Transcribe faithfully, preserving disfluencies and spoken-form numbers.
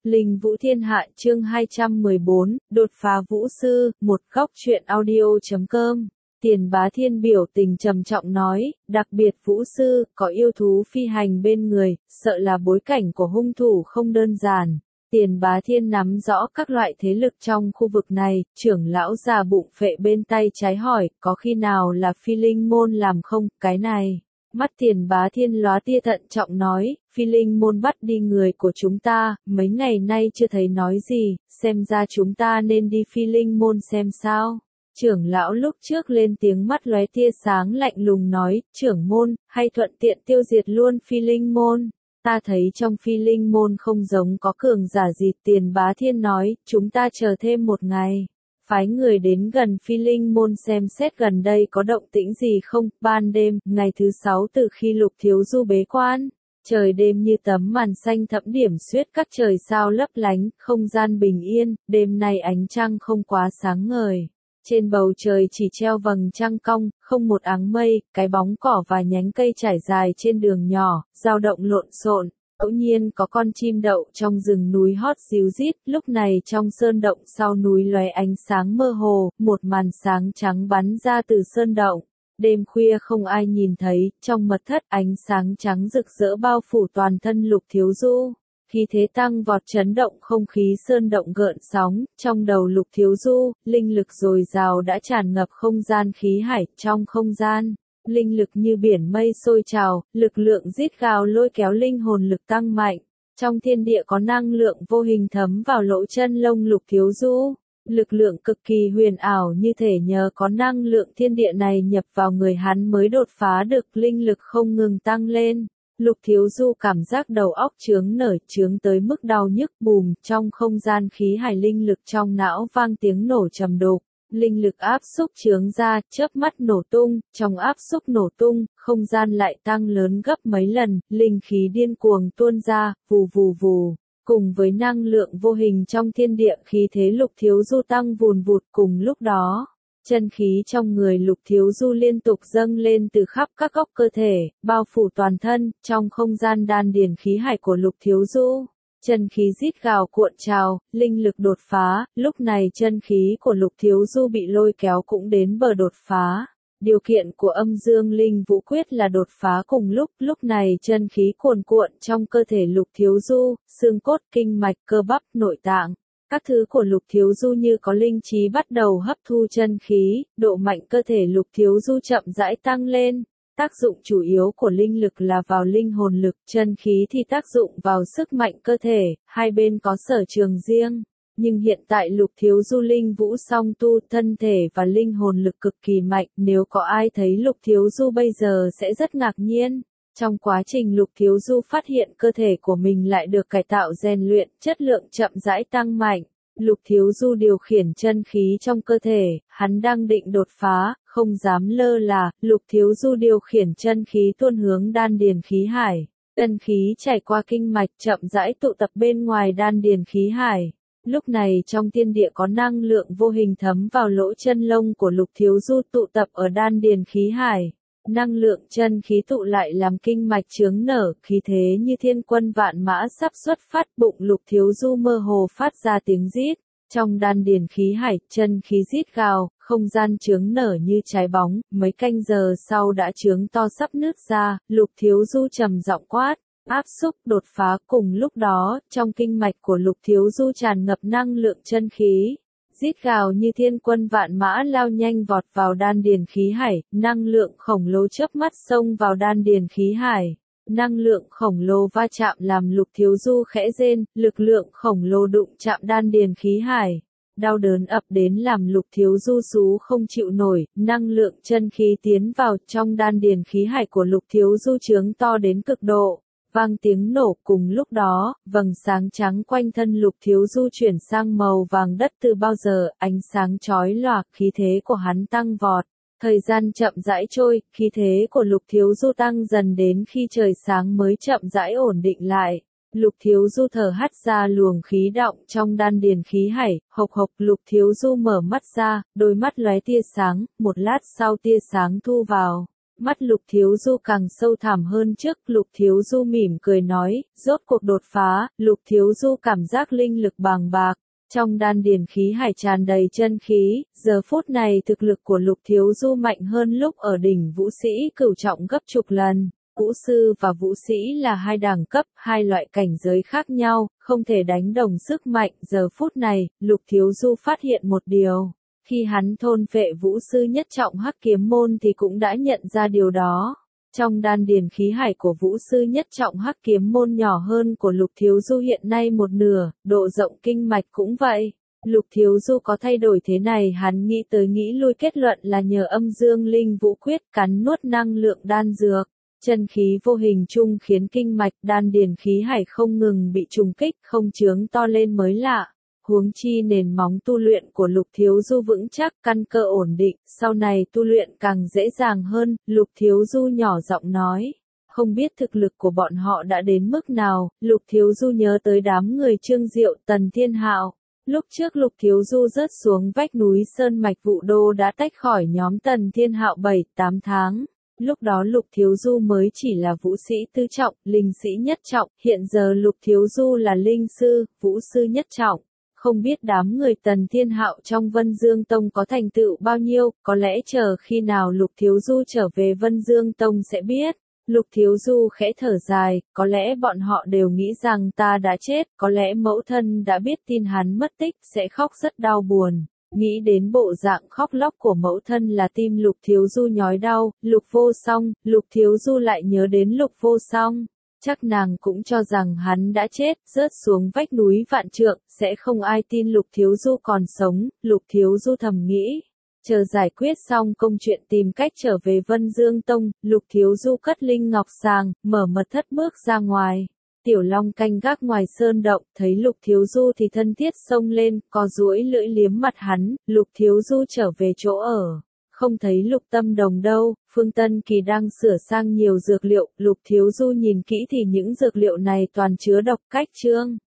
Linh Vũ Thiên Hạ chương hai trăm mười bốn, đột phá vũ sư, một góc truyện audio.com. Tiền Bá Thiên biểu tình trầm trọng nói, đặc biệt vũ sư, có yêu thú phi hành bên người, sợ là bối cảnh của hung thủ không đơn giản. Tiền Bá Thiên nắm rõ các loại thế lực trong khu vực này, trưởng lão già bụng phệ bên tay trái hỏi, có khi nào là phi linh môn làm không, cái này. Mắt Tiền Bá Thiên lóa tia thận trọng nói, phi linh môn bắt đi người của chúng ta, mấy ngày nay chưa thấy nói gì, xem ra chúng ta nên đi phi linh môn xem sao. Trưởng lão lúc trước lên tiếng mắt lóe tia sáng lạnh lùng nói, trưởng môn, hay thuận tiện tiêu diệt luôn phi linh môn. Ta thấy trong phi linh môn không giống có cường giả gì. Tiền Bá Thiên nói, chúng ta chờ thêm một ngày. Phái người đến gần phi linh môn xem xét gần đây có động tĩnh gì không. Ban đêm, ngày thứ sáu từ khi Lục Thiếu Du bế quan, trời đêm như tấm màn xanh thẫm điểm xuyết các trời sao lấp lánh, không gian bình yên, đêm nay ánh trăng không quá sáng ngời. Trên bầu trời chỉ treo vầng trăng cong, không một áng mây, cái bóng cỏ và nhánh cây trải dài trên đường nhỏ, dao động lộn xộn. Ngẫu nhiên có con chim đậu trong rừng núi hót ríu rít, lúc này trong sơn động sau núi lóe ánh sáng mơ hồ, một màn sáng trắng bắn ra từ sơn động. Đêm khuya không ai nhìn thấy, trong mật thất ánh sáng trắng rực rỡ bao phủ toàn thân Lục Thiếu Du. Khí thế tăng vọt chấn động không khí sơn động gợn sóng, trong đầu Lục Thiếu Du, linh lực dồi dào đã tràn ngập không gian khí hải, trong không gian. Linh lực như biển mây sôi trào, lực lượng rít gào lôi kéo linh hồn lực tăng mạnh. Trong thiên địa có năng lượng vô hình thấm vào lỗ chân lông Lục Thiếu Du. Lực lượng cực kỳ huyền ảo như thể nhờ có năng lượng thiên địa này nhập vào người hắn mới đột phá được, linh lực không ngừng tăng lên. Lục Thiếu Du cảm giác đầu óc chướng nở chướng tới mức đau nhức bùm, trong không gian khí hải linh lực trong não vang tiếng nổ trầm đục. Linh lực áp xúc chướng ra, chớp mắt nổ tung, trong áp xúc nổ tung, không gian lại tăng lớn gấp mấy lần, linh khí điên cuồng tuôn ra, vù vù vù. Cùng với năng lượng vô hình trong thiên địa, khí thế Lục Thiếu Du tăng vùn vụt. Cùng lúc đó, chân khí trong người Lục Thiếu Du liên tục dâng lên từ khắp các góc cơ thể, bao phủ toàn thân. Trong không gian đan điền khí hải của Lục Thiếu Du, chân khí rít gào cuộn trào, linh lực đột phá. Lúc này chân khí của Lục Thiếu Du bị lôi kéo cũng đến bờ đột phá. Điều kiện của âm dương linh vũ quyết là đột phá cùng lúc. Lúc này chân khí cuồn cuộn trong cơ thể Lục Thiếu Du, xương cốt, kinh mạch, cơ bắp, nội tạng. Các thứ của Lục Thiếu Du như có linh trí bắt đầu hấp thu chân khí, độ mạnh cơ thể Lục Thiếu Du chậm rãi tăng lên. Tác dụng chủ yếu của linh lực là vào linh hồn lực, chân khí thì tác dụng vào sức mạnh cơ thể, hai bên có sở trường riêng. Nhưng hiện tại Lục Thiếu Du linh vũ song tu, thân thể và linh hồn lực cực kỳ mạnh, nếu có ai thấy Lục Thiếu Du bây giờ sẽ rất ngạc nhiên. Trong quá trình Lục Thiếu Du phát hiện cơ thể của mình lại được cải tạo rèn luyện, chất lượng chậm rãi tăng mạnh. Lục Thiếu Du điều khiển chân khí trong cơ thể, hắn đang định đột phá, không dám lơ là. Lục Thiếu Du điều khiển chân khí tuôn hướng đan điền khí hải. Chân khí chảy qua kinh mạch chậm rãi tụ tập bên ngoài đan điền khí hải. Lúc này trong thiên địa có năng lượng vô hình thấm vào lỗ chân lông của Lục Thiếu Du tụ tập ở đan điền khí hải. Năng lượng chân khí tụ lại làm kinh mạch chướng nở, khí thế như thiên quân vạn mã sắp xuất phát. Bụng Lục Thiếu Du mơ hồ phát ra tiếng rít. Trong đan điền khí hải, chân khí rít gào, không gian chướng nở như trái bóng, mấy canh giờ sau đã chướng to sắp nứt ra. Lục Thiếu Du trầm giọng quát, áp xúc, đột phá. Cùng lúc đó, trong kinh mạch của Lục Thiếu Du tràn ngập năng lượng chân khí. Rít gào như thiên quân vạn mã lao nhanh vọt vào đan điền khí hải, năng lượng khổng lồ chớp mắt xông vào đan điền khí hải. Năng lượng khổng lồ va chạm làm Lục Thiếu Du khẽ rên, lực lượng khổng lồ đụng chạm đan điền khí hải. Đau đớn ập đến làm Lục Thiếu Du rú không chịu nổi, năng lượng chân khí tiến vào trong đan điền khí hải của Lục Thiếu Du chướng to đến cực độ. Vang tiếng nổ, cùng lúc đó, vầng sáng trắng quanh thân Lục Thiếu Du chuyển sang màu vàng đất từ bao giờ, ánh sáng chói lòa, khí thế của hắn tăng vọt. Thời gian chậm rãi trôi, khí thế của Lục Thiếu Du tăng dần đến khi trời sáng mới chậm rãi ổn định lại. Lục Thiếu Du thở hắt ra luồng khí động trong đan điền khí hải, hộc hộc. Lục Thiếu Du mở mắt ra, đôi mắt lóe tia sáng, một lát sau tia sáng thu vào. Mắt Lục Thiếu Du càng sâu thẳm hơn trước, Lục Thiếu Du mỉm cười nói, rốt cuộc đột phá, Lục Thiếu Du cảm giác linh lực bàng bạc, trong đan điền khí hải tràn đầy chân khí, giờ phút này thực lực của Lục Thiếu Du mạnh hơn lúc ở đỉnh vũ sĩ cửu trọng gấp chục lần. Vũ sư và vũ sĩ là hai đẳng cấp, hai loại cảnh giới khác nhau, không thể đánh đồng sức mạnh. Giờ phút này, Lục Thiếu Du phát hiện một điều. Khi hắn thôn phệ vũ sư nhất trọng hắc kiếm môn thì cũng đã nhận ra điều đó. Trong đan điền khí hải của vũ sư nhất trọng hắc kiếm môn nhỏ hơn của Lục Thiếu Du hiện nay một nửa, độ rộng kinh mạch cũng vậy. Lục Thiếu Du có thay đổi thế này, hắn nghĩ tới nghĩ lui, kết luận là nhờ âm dương linh vũ quyết cắn nuốt năng lượng đan dược. Chân khí vô hình chung khiến kinh mạch đan điền khí hải không ngừng bị trùng kích, không chướng to lên mới lạ. Huống chi nền móng tu luyện của Lục Thiếu Du vững chắc, căn cơ ổn định, sau này tu luyện càng dễ dàng hơn. Lục Thiếu Du nhỏ giọng nói, không biết thực lực của bọn họ đã đến mức nào. Lục Thiếu Du nhớ tới đám người Trương Diệu, Tần Thiên Hạo. Lúc trước Lục Thiếu Du rớt xuống vách núi Sơn Mạch Vũ Đô đã tách khỏi nhóm Tần Thiên Hạo bảy tám tháng. Lúc đó Lục Thiếu Du mới chỉ là vũ sĩ tứ trọng, linh sĩ nhất trọng, hiện giờ Lục Thiếu Du là linh sư, vũ sư nhất trọng. Không biết đám người Tần Thiên Hạo trong Vân Dương Tông có thành tựu bao nhiêu, có lẽ chờ khi nào Lục Thiếu Du trở về Vân Dương Tông sẽ biết. Lục Thiếu Du khẽ thở dài, có lẽ bọn họ đều nghĩ rằng ta đã chết, có lẽ mẫu thân đã biết tin hắn mất tích, sẽ khóc rất đau buồn. Nghĩ đến bộ dạng khóc lóc của mẫu thân là tim Lục Thiếu Du nhói đau. Lục Vô Song, Lục Thiếu Du lại nhớ đến Lục Vô Song. Chắc nàng cũng cho rằng hắn đã chết, rớt xuống vách núi vạn trượng, sẽ không ai tin Lục Thiếu Du còn sống. Lục Thiếu Du thầm nghĩ. Chờ giải quyết xong công chuyện tìm cách trở về Vân Dương Tông, Lục Thiếu Du cất linh ngọc sàng, mở mật thất bước ra ngoài. Tiểu Long canh gác ngoài sơn động, thấy Lục Thiếu Du thì thân thiết xông lên, co duỗi lưỡi liếm mặt hắn. Lục Thiếu Du trở về chỗ ở, không thấy Lục Tâm Đồng đâu. Phương Tân Kỳ đang sửa sang nhiều dược liệu, Lục Thiếu Du nhìn kỹ thì những dược liệu này toàn chứa độc. Cách chương